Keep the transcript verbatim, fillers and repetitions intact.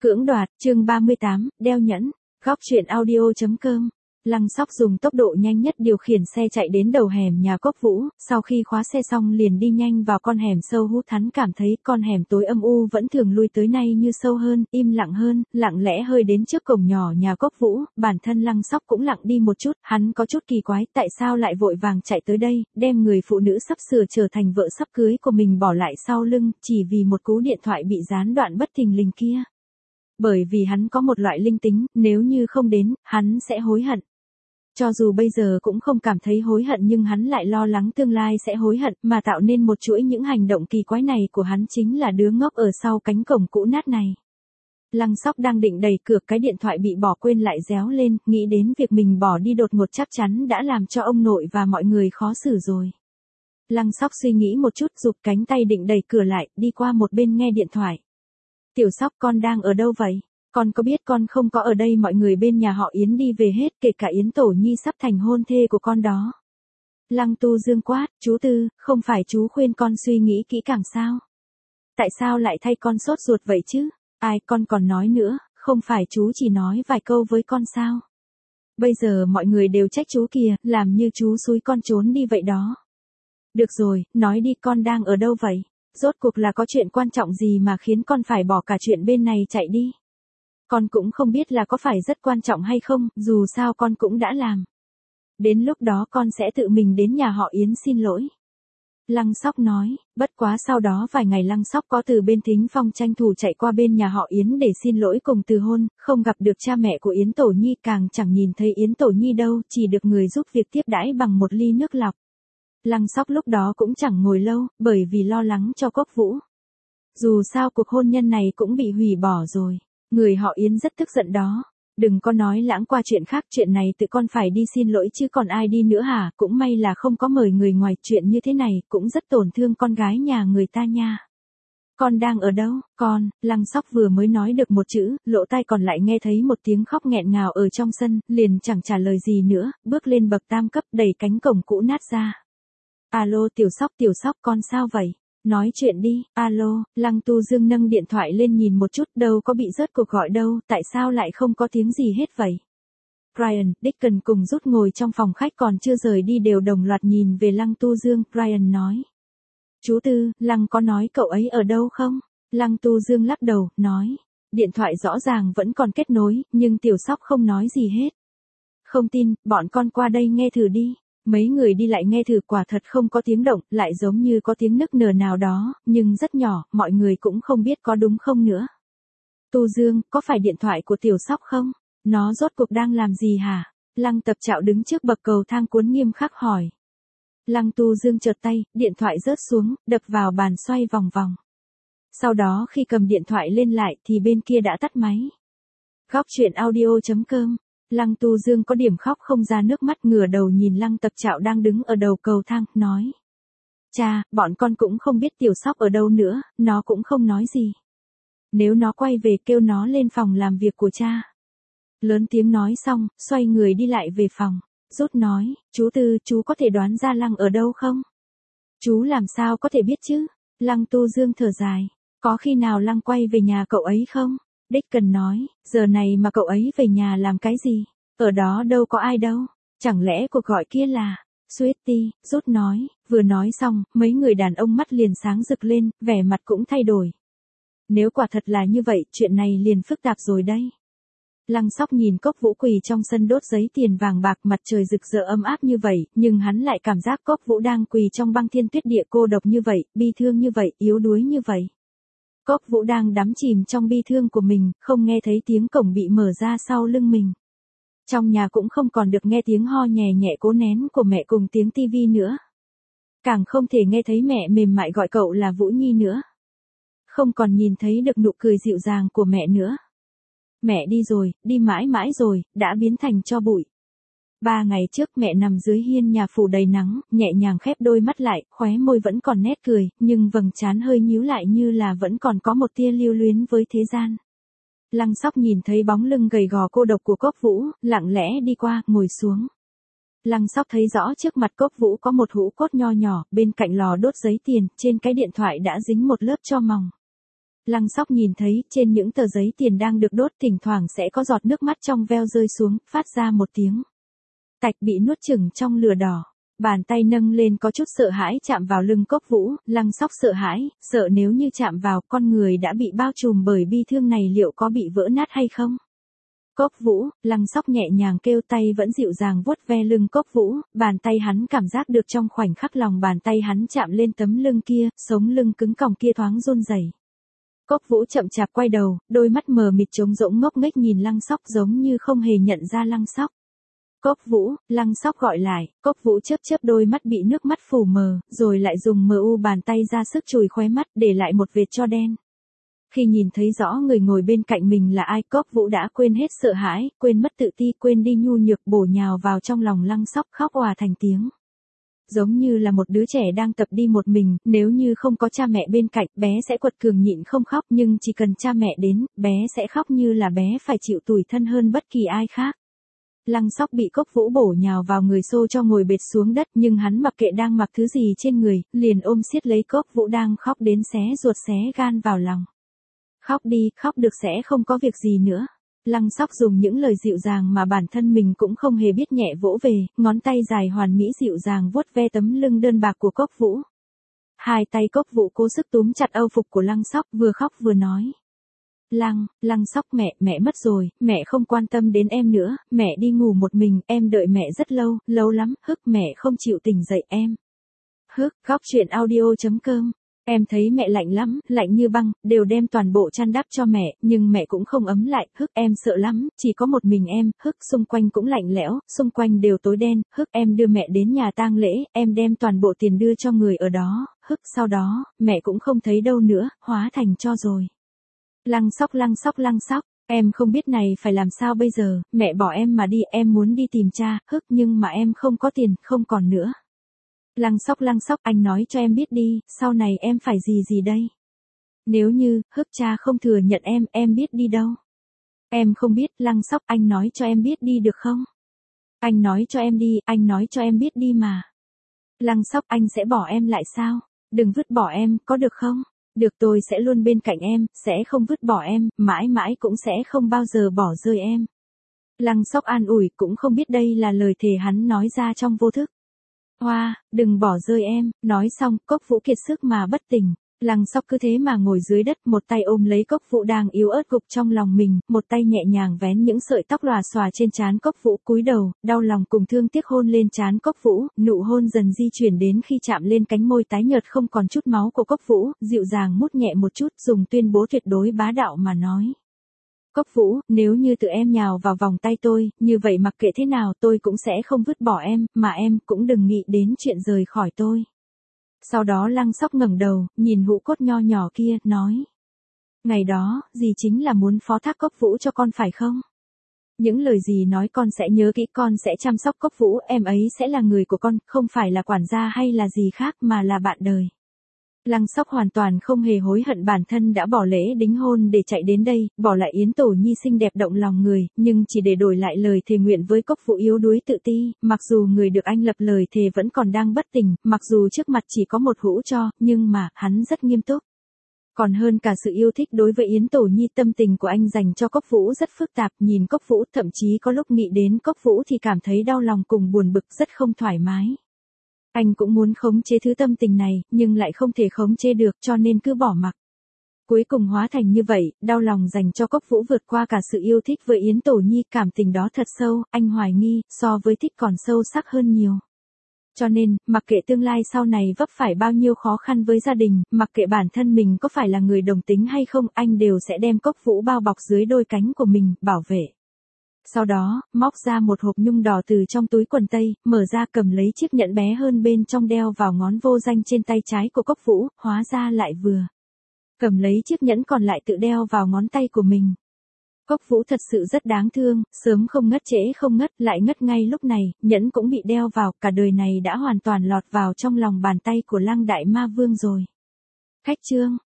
Cưỡng đoạt, chương ba mươi tám, đeo nhẫn, góc truyện audio.com. Lăng Sóc dùng tốc độ nhanh nhất điều khiển xe chạy đến đầu hẻm nhà Cốc Vũ, sau khi khóa xe xong liền đi nhanh vào con hẻm sâu hút. Hắn cảm thấy con hẻm tối âm u vẫn thường lui tới nay như sâu hơn, im lặng hơn, lặng lẽ hơi đến trước cổng nhỏ nhà Cốc Vũ, bản thân Lăng Sóc cũng lặng đi một chút, hắn có chút kỳ quái, tại sao lại vội vàng chạy tới đây, đem người phụ nữ sắp sửa trở thành vợ sắp cưới của mình bỏ lại sau lưng, chỉ vì một cú điện thoại bị gián đoạn bất thình lình kia. Bởi vì hắn có một loại linh tính, nếu như không đến, hắn sẽ hối hận. Cho dù bây giờ cũng không cảm thấy hối hận nhưng hắn lại lo lắng tương lai sẽ hối hận, mà tạo nên một chuỗi những hành động kỳ quái này của hắn chính là đứa ngốc ở sau cánh cổng cũ nát này. Lăng Sóc đang định đẩy cửa, cái điện thoại bị bỏ quên lại réo lên, nghĩ đến việc mình bỏ đi đột ngột chắc chắn đã làm cho ông nội và mọi người khó xử rồi. Lăng Sóc suy nghĩ một chút, giục cánh tay định đẩy cửa lại, đi qua một bên nghe điện thoại. Tiểu Sóc, con đang ở đâu vậy? Con có biết con không có ở đây mọi người bên nhà họ Yến đi về hết, kể cả Yến Tổ Nhi sắp thành hôn thê của con đó. Lăng Tu Dương quát, chú Tư, không phải chú khuyên con suy nghĩ kỹ càng sao? Tại sao lại thay con sốt ruột vậy chứ? Ai, con còn nói nữa, không phải chú chỉ nói vài câu với con sao? Bây giờ mọi người đều trách chú kìa, làm như chú xúi con trốn đi vậy đó. Được rồi, nói đi, con đang ở đâu vậy? Rốt cuộc là có chuyện quan trọng gì mà khiến con phải bỏ cả chuyện bên này chạy đi? Con cũng không biết là có phải rất quan trọng hay không, dù sao con cũng đã làm. Đến lúc đó con sẽ tự mình đến nhà họ Yến xin lỗi. Lăng Sóc nói, bất quá sau đó vài ngày Lăng Sóc có từ bên Thính Phong tranh thủ chạy qua bên nhà họ Yến để xin lỗi cùng từ hôn, không gặp được cha mẹ của Yến Tổ Nhi, càng chẳng nhìn thấy Yến Tổ Nhi đâu, chỉ được người giúp việc tiếp đãi bằng một ly nước lọc. Lăng Sóc lúc đó cũng chẳng ngồi lâu, bởi vì lo lắng cho Cốc Vũ. Dù sao cuộc hôn nhân này cũng bị hủy bỏ rồi. Người họ Yến rất tức giận đó. Đừng có nói lãng qua chuyện khác, chuyện này tự con phải đi xin lỗi chứ còn ai đi nữa hả, cũng may là không có mời người ngoài, chuyện như thế này cũng rất tổn thương con gái nhà người ta nha. Con đang ở đâu, con? Lăng Sóc vừa mới nói được một chữ, lỗ tai còn lại nghe thấy một tiếng khóc nghẹn ngào ở trong sân, liền chẳng trả lời gì nữa, bước lên bậc tam cấp đẩy cánh cổng cũ nát ra. Alo Tiểu Sóc, Tiểu Sóc con sao vậy? Nói chuyện đi, alo, Lăng Tu Dương nâng điện thoại lên nhìn một chút, đâu có bị rớt cuộc gọi đâu, tại sao lại không có tiếng gì hết vậy? Brian, Deacon cùng Rút ngồi trong phòng khách còn chưa rời đi đều đồng loạt nhìn về Lăng Tu Dương, Brian nói. Chú Tư, Lăng có nói cậu ấy ở đâu không? Lăng Tu Dương lắc đầu, nói. Điện thoại rõ ràng vẫn còn kết nối, nhưng Tiểu Sóc không nói gì hết. Không tin, bọn con qua đây nghe thử đi. Mấy người đi lại nghe thử, quả thật không có tiếng động, lại giống như có tiếng nức nở nào đó, nhưng rất nhỏ, mọi người cũng không biết có đúng không nữa. Tu Dương, có phải điện thoại của Tiểu Sóc không? Nó rốt cuộc đang làm gì hả? Lăng Tập Trạo đứng trước bậc cầu thang cuốn nghiêm khắc hỏi. Lăng Tu Dương chợt tay, điện thoại rớt xuống, đập vào bàn xoay vòng vòng. Sau đó khi cầm điện thoại lên lại thì bên kia đã tắt máy. Góc truyện audio.com. Lăng Tu Dương có điểm khóc không ra nước mắt, ngửa đầu nhìn Lăng Tập Trạo đang đứng ở đầu cầu thang, nói. Cha, bọn con cũng không biết Tiểu Sóc ở đâu nữa, nó cũng không nói gì. Nếu nó quay về kêu nó lên phòng làm việc của cha. Lớn tiếng nói xong, xoay người đi lại về phòng. Rút nói, chú Tư, chú có thể đoán ra Lăng ở đâu không? Chú làm sao có thể biết chứ? Lăng Tu Dương thở dài, có khi nào Lăng quay về nhà cậu ấy không? Deacon nói, giờ này mà cậu ấy về nhà làm cái gì? Ở đó đâu có ai đâu. Chẳng lẽ cuộc gọi kia là Sweetie? Rút nói, vừa nói xong, mấy người đàn ông mắt liền sáng rực lên, vẻ mặt cũng thay đổi. Nếu quả thật là như vậy, chuyện này liền phức tạp rồi đây. Lăng Sóc nhìn Cốc Vũ quỳ trong sân đốt giấy tiền vàng bạc, mặt trời rực rỡ ấm áp như vậy, nhưng hắn lại cảm giác Cốc Vũ đang quỳ trong băng thiên tuyết địa, cô độc như vậy, bi thương như vậy, yếu đuối như vậy. Cốc Vũ đang đắm chìm trong bi thương của mình, không nghe thấy tiếng cổng bị mở ra sau lưng mình. Trong nhà cũng không còn được nghe tiếng ho nhẹ nhẹ cố nén của mẹ cùng tiếng tivi nữa. Càng không thể nghe thấy mẹ mềm mại gọi cậu là Vũ Nhi nữa. Không còn nhìn thấy được nụ cười dịu dàng của mẹ nữa. Mẹ đi rồi, đi mãi mãi rồi, đã biến thành tro bụi. Ba ngày trước mẹ nằm dưới hiên nhà phủ đầy nắng, nhẹ nhàng khép đôi mắt lại, khóe môi vẫn còn nét cười, nhưng vầng trán hơi nhíu lại như là vẫn còn có một tia lưu luyến với thế gian. Lăng Sóc nhìn thấy bóng lưng gầy gò cô độc của Cốc Vũ, lặng lẽ đi qua, ngồi xuống. Lăng Sóc thấy rõ trước mặt Cốc Vũ có một hũ cốt nho nhỏ, bên cạnh lò đốt giấy tiền, trên cái điện thoại đã dính một lớp tro mỏng. Lăng Sóc nhìn thấy trên những tờ giấy tiền đang được đốt thỉnh thoảng sẽ có giọt nước mắt trong veo rơi xuống, phát ra một tiếng tạch bị nuốt chửng trong lửa đỏ. Bàn tay nâng lên có chút sợ hãi chạm vào lưng Cốc Vũ, Lăng Sóc sợ hãi, sợ nếu như chạm vào con người đã bị bao trùm bởi bi thương này liệu có bị vỡ nát hay không? Cốc Vũ, Lăng Sóc nhẹ nhàng kêu tay vẫn dịu dàng vuốt ve lưng Cốc Vũ, bàn tay hắn cảm giác được trong khoảnh khắc lòng bàn tay hắn chạm lên tấm lưng kia, sống lưng cứng còng kia thoáng run rẩy. Cốc Vũ chậm chạp quay đầu, đôi mắt mờ mịt trống rỗng ngốc nghếch nhìn Lăng Sóc giống như không hề nhận ra Lăng Sóc. Cốc Vũ, Lăng Sóc gọi lại, Cốc Vũ chớp chớp đôi mắt bị nước mắt phủ mờ, rồi lại dùng mờ u bàn tay ra sức chùi khóe mắt để lại một vệt tro đen. Khi nhìn thấy rõ người ngồi bên cạnh mình là ai, Cốc Vũ đã quên hết sợ hãi, quên mất tự ti, quên đi nhu nhược bổ nhào vào trong lòng Lăng Sóc khóc òa thành tiếng. Giống như là một đứa trẻ đang tập đi một mình, nếu như không có cha mẹ bên cạnh, bé sẽ quật cường nhịn không khóc, nhưng chỉ cần cha mẹ đến, bé sẽ khóc như là bé phải chịu tủi thân hơn bất kỳ ai khác. Lăng Sóc bị Cốc Vũ bổ nhào vào người xô cho ngồi bệt xuống đất, nhưng hắn mặc kệ đang mặc thứ gì trên người, liền ôm siết lấy Cốc Vũ đang khóc đến xé ruột xé gan vào lòng. Khóc đi, khóc được sẽ không có việc gì nữa. Lăng Sóc dùng những lời dịu dàng mà bản thân mình cũng không hề biết nhẹ vỗ về, ngón tay dài hoàn mỹ dịu dàng vuốt ve tấm lưng đơn bạc của Cốc Vũ. Hai tay Cốc Vũ cố sức túm chặt âu phục của Lăng Sóc, vừa khóc vừa nói. Lăng, Lăng Sóc mẹ, mẹ mất rồi, mẹ không quan tâm đến em nữa, mẹ đi ngủ một mình, em đợi mẹ rất lâu, lâu lắm, hức mẹ không chịu tỉnh dậy em. Hức, góc truyện audio chấm com. Em thấy mẹ lạnh lắm, lạnh như băng, đều đem toàn bộ chăn đắp cho mẹ, nhưng mẹ cũng không ấm lại, hức em sợ lắm, chỉ có một mình em, hức xung quanh cũng lạnh lẽo, xung quanh đều tối đen, hức em đưa mẹ đến nhà tang lễ, em đem toàn bộ tiền đưa cho người ở đó, hức sau đó, mẹ cũng không thấy đâu nữa, hóa thành tro rồi. Lăng Sóc Lăng Sóc Lăng Sóc, em không biết này phải làm sao bây giờ, mẹ bỏ em mà đi, em muốn đi tìm cha, hức nhưng mà em không có tiền, không còn nữa. Lăng Sóc Lăng Sóc, anh nói cho em biết đi, sau này em phải gì gì đây? Nếu như, hức cha không thừa nhận em, em biết đi đâu? Em không biết, Lăng Sóc, anh nói cho em biết đi được không? Anh nói cho em đi, anh nói cho em biết đi mà. Lăng Sóc, anh sẽ bỏ em lại sao? Đừng vứt bỏ em, có được không? Được, tôi sẽ luôn bên cạnh em, sẽ không vứt bỏ em, mãi mãi cũng sẽ không bao giờ bỏ rơi em. Lăng Sóc an ủi, cũng không biết đây là lời thề hắn nói ra trong vô thức. Hoa, đừng bỏ rơi em, nói xong, Cốc Vũ kiệt sức mà bất tỉnh. Lăng Sóc cứ thế mà ngồi dưới đất, một tay ôm lấy Cốc Vũ đang yếu ớt gục trong lòng mình, một tay nhẹ nhàng vén những sợi tóc lòa xòa trên trán Cốc Vũ, cúi đầu, đau lòng cùng thương tiếc hôn lên trán Cốc Vũ, nụ hôn dần di chuyển đến khi chạm lên cánh môi tái nhợt không còn chút máu của Cốc Vũ, dịu dàng mút nhẹ một chút, dùng tuyên bố tuyệt đối bá đạo mà nói. Cốc Vũ, nếu như tự em nhào vào vòng tay tôi, như vậy mặc kệ thế nào tôi cũng sẽ không vứt bỏ em, mà em cũng đừng nghĩ đến chuyện rời khỏi tôi. Sau đó Lăng Sóc ngẩng đầu, nhìn hũ cốt nho nhỏ kia, nói. Ngày đó, dì chính là muốn phó thác Cốc Vũ cho con phải không? Những lời dì nói con sẽ nhớ kỹ, con sẽ chăm sóc Cốc Vũ, em ấy sẽ là người của con, không phải là quản gia hay là gì khác mà là bạn đời. Lăng Sóc hoàn toàn không hề hối hận bản thân đã bỏ lễ đính hôn để chạy đến đây, bỏ lại Yến Tổ Nhi xinh đẹp động lòng người, nhưng chỉ để đổi lại lời thề nguyện với Cốc Vũ yếu đuối tự ti, mặc dù người được anh lập lời thề vẫn còn đang bất tỉnh, mặc dù trước mặt chỉ có một hũ tro, nhưng mà, hắn rất nghiêm túc. Còn hơn cả sự yêu thích đối với Yến Tổ Nhi, tâm tình của anh dành cho Cốc Vũ rất phức tạp, nhìn Cốc Vũ, thậm chí có lúc nghĩ đến Cốc Vũ thì cảm thấy đau lòng cùng buồn bực, rất không thoải mái. Anh cũng muốn khống chế thứ tâm tình này, nhưng lại không thể khống chế được cho nên cứ bỏ mặc. Cuối cùng hóa thành như vậy, đau lòng dành cho Cốc Vũ vượt qua cả sự yêu thích với Yến Tổ Nhi, cảm tình đó thật sâu, anh hoài nghi, so với thích còn sâu sắc hơn nhiều. Cho nên, mặc kệ tương lai sau này vấp phải bao nhiêu khó khăn với gia đình, mặc kệ bản thân mình có phải là người đồng tính hay không, anh đều sẽ đem Cốc Vũ bao bọc dưới đôi cánh của mình, bảo vệ. Sau đó, móc ra một hộp nhung đỏ từ trong túi quần tây, mở ra cầm lấy chiếc nhẫn bé hơn bên trong đeo vào ngón vô danh trên tay trái của Cốc Vũ, hóa ra lại vừa. Cầm lấy chiếc nhẫn còn lại tự đeo vào ngón tay của mình. Cốc Vũ thật sự rất đáng thương, sớm không ngất trễ không ngất, lại ngất ngay lúc này, nhẫn cũng bị đeo vào, cả đời này đã hoàn toàn lọt vào trong lòng bàn tay của Lăng Đại Ma Vương rồi. Khách chương